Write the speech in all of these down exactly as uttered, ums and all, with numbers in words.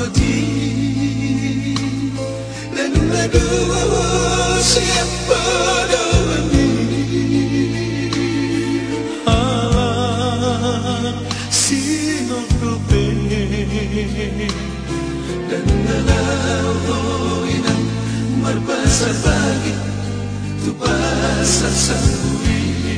di ladu-ladu siapa dawani ala sinokrupe dan nalau inang marpasar pagi tu pasar sangui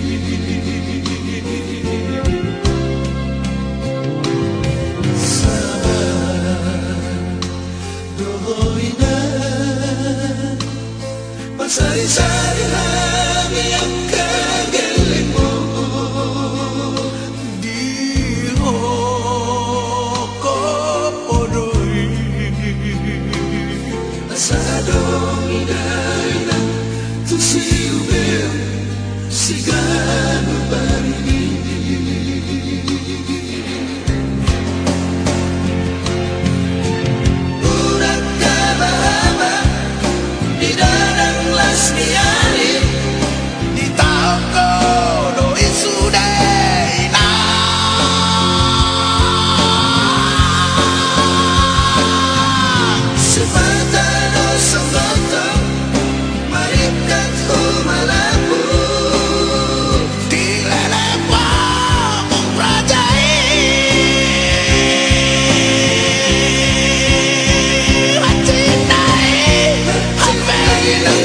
sari-sari lagi yang kagelemo di hoko podoi asadong ina-ina tu siubel siganu barini urat kabahama di dadang lasmiani di toko doi sudaina sepata dosa bata marikat humalapu tilelepa memperajai wacintai hambainang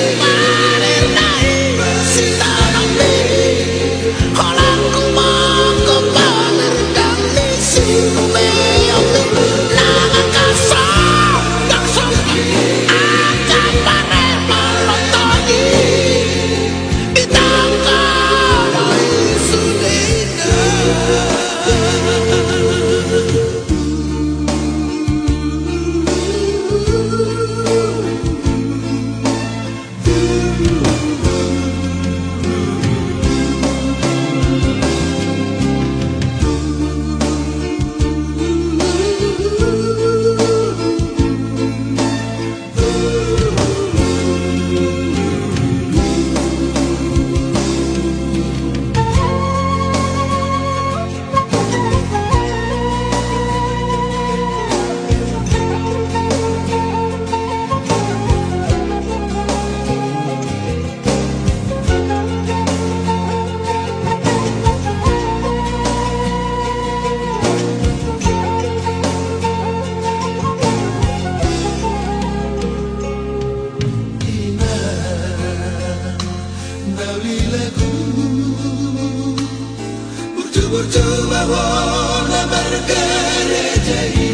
bercoba warna bergerejai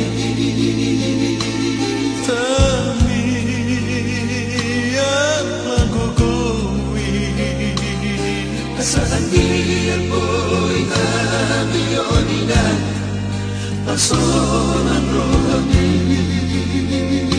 tapi yang lagu kui asalan dia boy abiyonidan pasonan rohani